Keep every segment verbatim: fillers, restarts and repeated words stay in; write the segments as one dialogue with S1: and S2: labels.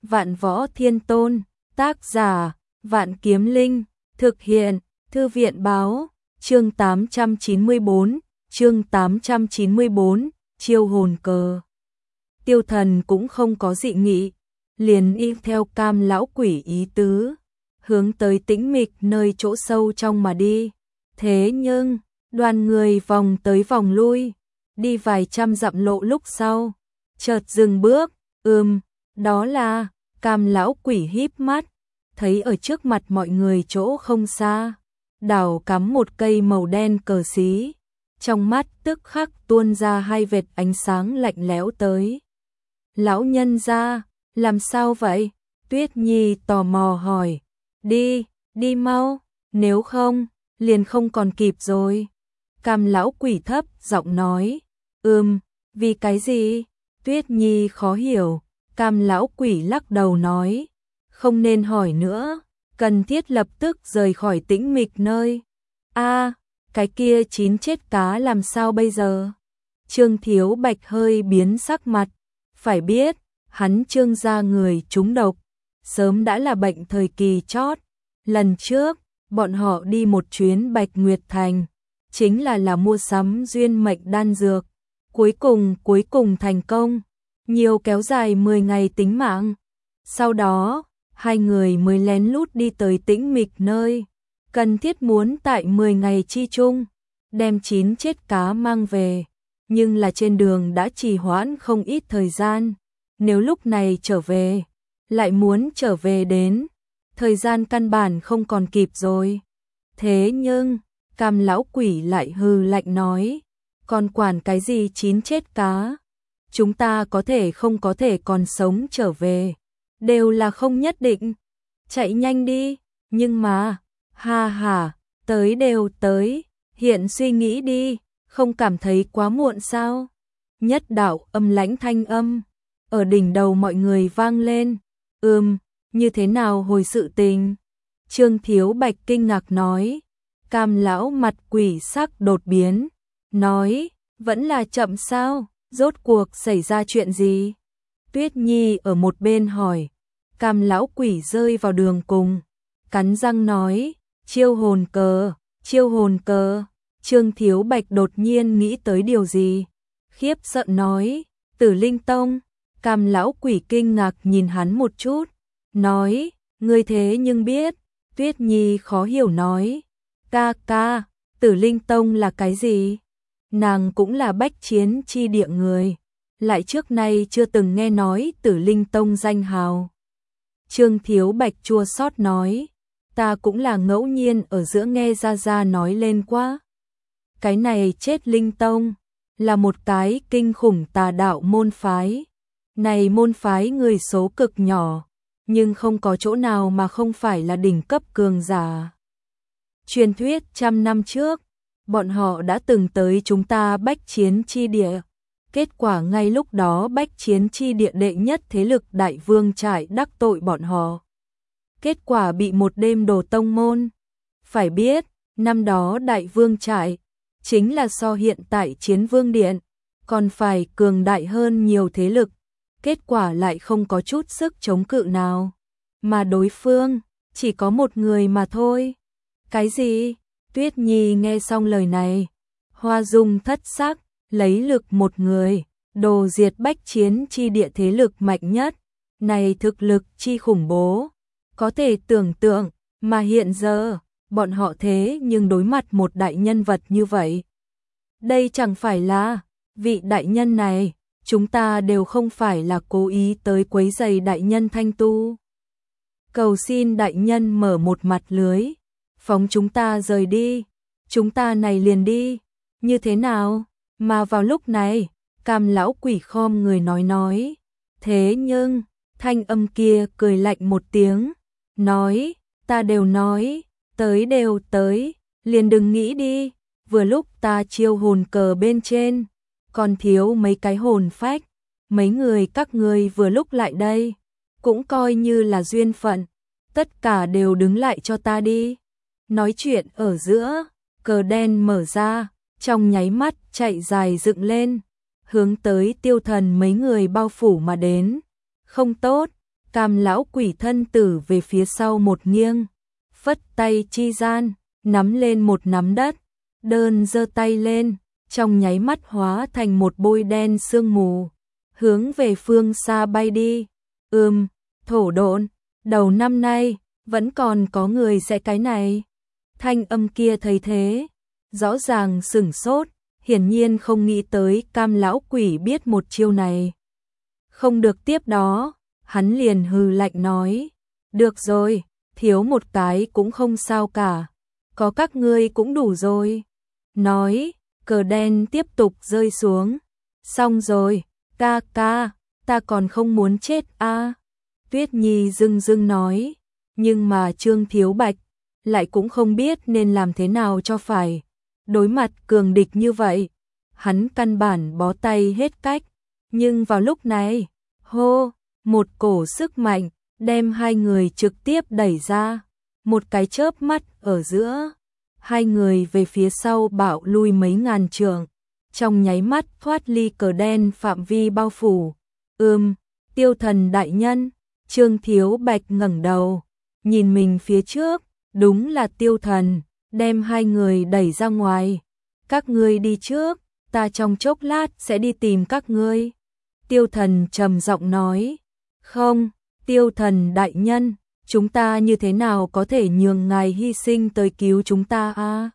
S1: Vạn Võ Thiên Tôn, tác giả, Vạn Kiếm Linh, thực hiện, Thư viện báo, chương tám trăm chín mươi bốn, chương tám trăm chín mươi bốn, chiêu hồn cờ. Tiêu Thần cũng không có dị nghị, liền y theo Cam lão quỷ ý tứ, hướng tới tĩnh mịch nơi chỗ sâu trong mà đi. Thế nhưng, đoàn người vòng tới vòng lui, đi vài trăm dặm lộ lúc sau, chợt dừng bước, ừm, đó là, Cam lão quỷ híp mắt, thấy ở trước mặt mọi người chỗ không xa, đảo cắm một cây màu đen cờ xí, trong mắt tức khắc tuôn ra hai vệt ánh sáng lạnh lẽo tới. Lão nhân gia, làm sao vậy? Tuyết Nhi tò mò hỏi. Đi, đi mau, nếu không, liền không còn kịp rồi. Cam lão quỷ thấp giọng nói. Ừm, vì cái gì? Tuyết Nhi khó hiểu. Cam lão quỷ lắc đầu nói. Không nên hỏi nữa, cần thiết lập tức rời khỏi tĩnh mịch nơi. A, cái kia chín chết cá làm sao bây giờ? Trương Thiếu Bạch hơi biến sắc mặt. Phải biết, hắn Trương gia người trúng độc, sớm đã là bệnh thời kỳ chót. Lần trước, bọn họ đi một chuyến Bạch Nguyệt Thành, chính là là mua sắm duyên mệnh đan dược. Cuối cùng, cuối cùng thành công, nhiều kéo dài mười ngày tính mạng. Sau đó, hai người mới lén lút đi tới tĩnh mịch nơi, cần thiết muốn tại mười ngày chi chung, đem chín chết cá mang về. Nhưng là trên đường đã trì hoãn không ít thời gian, nếu lúc này trở về, lại muốn trở về đến, thời gian căn bản không còn kịp rồi. Thế nhưng, Cam lão quỷ lại hừ lạnh nói, còn quản cái gì chín chết cá, chúng ta có thể không có thể còn sống trở về, đều là không nhất định, chạy nhanh đi, nhưng mà, ha ha, tới đều tới, hiện suy nghĩ đi. Không cảm thấy quá muộn sao? Nhất đạo âm lãnh thanh âm, ở đỉnh đầu mọi người vang lên. Ừm, như thế nào hồi sự tình? Trương Thiếu Bạch kinh ngạc nói. Cam lão mặt quỷ sắc đột biến, nói, vẫn là chậm sao? Rốt cuộc xảy ra chuyện gì? Tuyết Nhi ở một bên hỏi. Cam lão quỷ rơi vào đường cùng, cắn răng nói, chiêu hồn cờ, chiêu hồn cờ. Trương Thiếu Bạch đột nhiên nghĩ tới điều gì, khiếp sợ nói, Tử Linh Tông. Cam lão quỷ kinh ngạc nhìn hắn một chút, nói, ngươi thế nhưng biết. Tuyết Nhi khó hiểu nói, ca ca, Tử Linh Tông là cái gì? Nàng cũng là bách chiến chi địa người, lại trước nay chưa từng nghe nói Tử Linh Tông danh hào. Trương Thiếu Bạch chua xót nói, ta cũng là ngẫu nhiên ở giữa nghe ra ra nói lên quá. Cái này chết Linh Tông, là một cái kinh khủng tà đạo môn phái. Này môn phái người số cực nhỏ, nhưng không có chỗ nào mà không phải là đỉnh cấp cường giả. Truyền thuyết trăm năm trước, bọn họ đã từng tới chúng ta bách chiến chi địa. Kết quả ngay lúc đó bách chiến chi địa đệ nhất thế lực Đại Vương Trại đắc tội bọn họ. Kết quả bị một đêm đổ tông môn. Phải biết, năm đó Đại Vương Trại chính là so hiện tại Chiến Vương Điện, còn phải cường đại hơn nhiều thế lực, kết quả lại không có chút sức chống cự nào, mà đối phương chỉ có một người mà thôi. Cái gì? Tuyết Nhi nghe xong lời này, hoa dung thất sắc, lấy lực một người, đồ diệt bách chiến chi địa thế lực mạnh nhất, này thực lực chi khủng bố, có thể tưởng tượng, mà hiện giờ bọn họ thế nhưng đối mặt một đại nhân vật như vậy. Đây chẳng phải là, vị đại nhân này, chúng ta đều không phải là cố ý tới quấy rầy đại nhân thanh tu. Cầu xin đại nhân mở một mặt lưới, phóng chúng ta rời đi, chúng ta này liền đi, như thế nào? Mà vào lúc này, Cam lão quỷ khom người nói nói, thế nhưng, thanh âm kia cười lạnh một tiếng, nói, ta đều nói, tới đều tới, liền đừng nghĩ đi, vừa lúc ta chiêu hồn cờ bên trên, còn thiếu mấy cái hồn phách, mấy người các ngươi vừa lúc lại đây, cũng coi như là duyên phận, tất cả đều đứng lại cho ta đi. Nói chuyện ở giữa, cờ đen mở ra, trong nháy mắt chạy dài dựng lên, hướng tới Tiêu Thần mấy người bao phủ mà đến. Không tốt, Cam lão quỷ thân tử về phía sau một nghiêng, phất tay chi gian, nắm lên một nắm đất, đơn giơ tay lên, trong nháy mắt hóa thành một bôi đen sương mù, hướng về phương xa bay đi. Ừm, thổ độn, đầu năm nay, vẫn còn có người sẽ cái này. Thanh âm kia thấy thế, rõ ràng sửng sốt, hiển nhiên không nghĩ tới Cam lão quỷ biết một chiêu này. Không được tiếp đó, hắn liền hừ lạnh nói, được rồi, thiếu một cái cũng không sao cả, có các ngươi cũng đủ rồi. Nói, cờ đen tiếp tục rơi xuống, xong rồi, ca ca, ta còn không muốn chết a. À. Tuyết Nhi dưng dưng nói, nhưng mà Trương Thiếu Bạch lại cũng không biết nên làm thế nào cho phải. Đối mặt cường địch như vậy, hắn căn bản bó tay hết cách, nhưng vào lúc này, hô, một cổ sức mạnh đem hai người trực tiếp đẩy ra, một cái chớp mắt ở giữa, hai người về phía sau bạo lui mấy ngàn trượng, trong nháy mắt thoát ly cờ đen phạm vi bao phủ. Ừm, Tiêu Thần đại nhân. Trương Thiếu Bạch ngẩng đầu, nhìn mình phía trước, đúng là Tiêu Thần, đem hai người đẩy ra ngoài. Các ngươi đi trước, ta trong chốc lát sẽ đi tìm các ngươi. Tiêu Thần trầm giọng nói, không, Tiêu Thần đại nhân, chúng ta như thế nào có thể nhường ngài hy sinh tới cứu chúng ta a? À?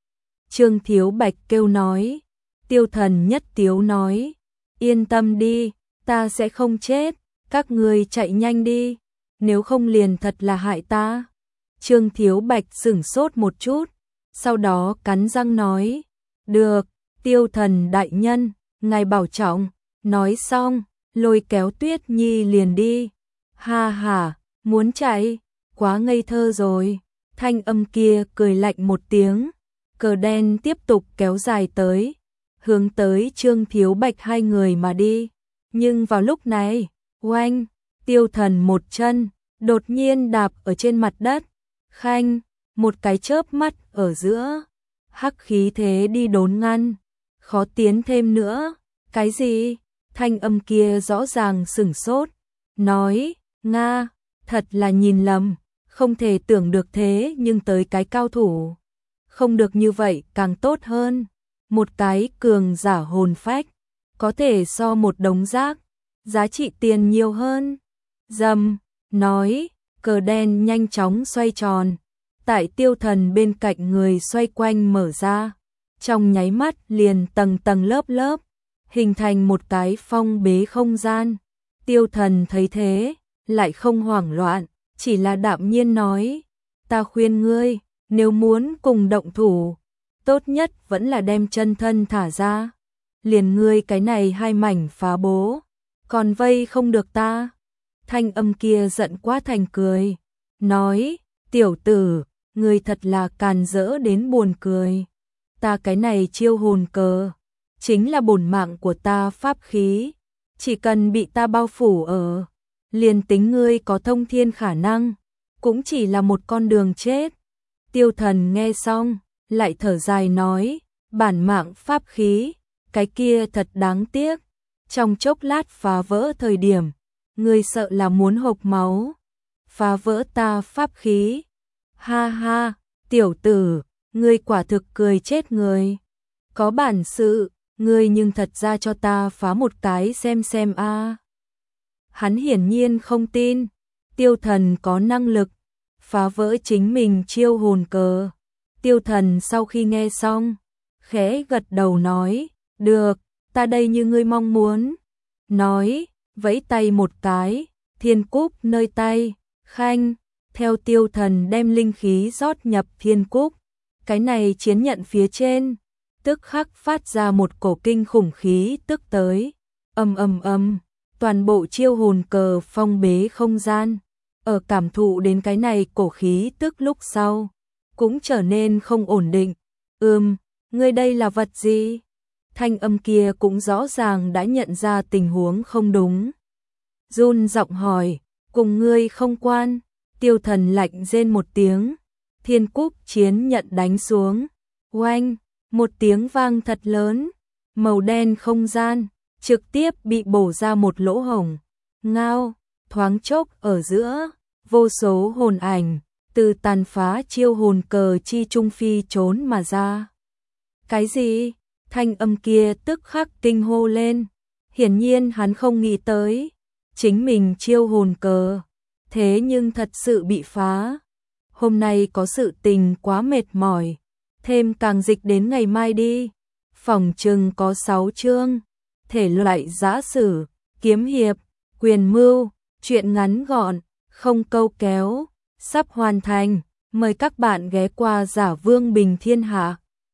S1: Trương Thiếu Bạch kêu nói. Tiêu Thần nhất tiếu nói, yên tâm đi, ta sẽ không chết, các ngươi chạy nhanh đi, nếu không liền thật là hại ta. Trương Thiếu Bạch sửng sốt một chút, sau đó cắn răng nói, được, Tiêu Thần đại nhân, ngài bảo trọng. Nói xong, lôi kéo Tuyết Nhi liền đi. Ha ha, muốn chạy, quá ngây thơ rồi. Thanh âm kia cười lạnh một tiếng, cờ đen tiếp tục kéo dài tới, hướng tới Trương Thiếu Bạch hai người mà đi. Nhưng vào lúc này, oanh, Tiêu Thần một chân đột nhiên đạp ở trên mặt đất, khanh, một cái chớp mắt ở giữa, hắc khí thế đi đốn ngăn, khó tiến thêm nữa. Cái gì? Thanh âm kia rõ ràng sửng sốt, nói, Nga, thật là nhìn lầm, không thể tưởng được thế nhưng tới cái cao thủ. Không được như vậy càng tốt hơn, một cái cường giả hồn phách, có thể so một đống rác, giá trị tiền nhiều hơn. Dầm, nói, cờ đen nhanh chóng xoay tròn, tại Tiêu Thần bên cạnh người xoay quanh mở ra, trong nháy mắt liền tầng tầng lớp lớp, hình thành một cái phong bế không gian. Tiêu Thần thấy thế, lại không hoảng loạn, chỉ là đạm nhiên nói, ta khuyên ngươi, nếu muốn cùng động thủ, tốt nhất vẫn là đem chân thân thả ra. Liền ngươi cái này hai mảnh phá bố, còn vây không được ta. Thanh âm kia giận quá thành cười, nói, tiểu tử, ngươi thật là càn rỡ đến buồn cười. Ta cái này chiêu hồn cờ, chính là bổn mạng của ta pháp khí, chỉ cần bị ta bao phủ ở, liền tính ngươi có thông thiên khả năng, cũng chỉ là một con đường chết. Tiêu Thần nghe xong, lại thở dài nói, bản mạng pháp khí, cái kia thật đáng tiếc, trong chốc lát phá vỡ thời điểm, ngươi sợ là muốn hộc máu. Phá vỡ ta pháp khí, ha ha, tiểu tử, ngươi quả thực cười chết người. Có bản sự, ngươi nhưng thật ra cho ta phá một cái xem xem a. À. Hắn hiển nhiên không tin, Tiêu Thần có năng lực phá vỡ chính mình chiêu hồn cờ. Tiêu Thần sau khi nghe xong, khẽ gật đầu nói, được, ta đây như ngươi mong muốn. Nói, vẫy tay một cái, thiên cúc nơi tay, khanh, theo Tiêu Thần đem linh khí rót nhập thiên cúc. Cái này chiến nhận phía trên, tức khắc phát ra một cổ kinh khủng khí tức tới, ầm ầm ầm, toàn bộ chiêu hồn cờ phong bế không gian, ở cảm thụ đến cái này cổ khí tức lúc sau, cũng trở nên không ổn định. Ừm, ngươi đây là vật gì? Thanh âm kia cũng rõ ràng đã nhận ra tình huống không đúng. Run giọng hỏi, cùng ngươi không quan. Tiêu Thần lạnh rên một tiếng, thiên cúc chiến nhận đánh xuống, oanh, một tiếng vang thật lớn, màu đen không gian trực tiếp bị bổ ra một lỗ hổng. Ngao, thoáng chốc ở giữa, vô số hồn ảnh, từ tàn phá chiêu hồn cờ chi trung phi trốn mà ra. Cái gì? Thanh âm kia tức khắc kinh hô lên. Hiển nhiên hắn không nghĩ tới, chính mình chiêu hồn cờ, thế nhưng thật sự bị phá. Hôm nay có sự tình quá mệt mỏi, thêm càng dịch đến ngày mai đi. Phòng trừng có sáu chương, thể loại giã sử, kiếm hiệp, quyền mưu, truyện ngắn gọn, không câu kéo, sắp hoàn thành. Mời các bạn ghé qua Giả Vương Bình Thiên Hạ.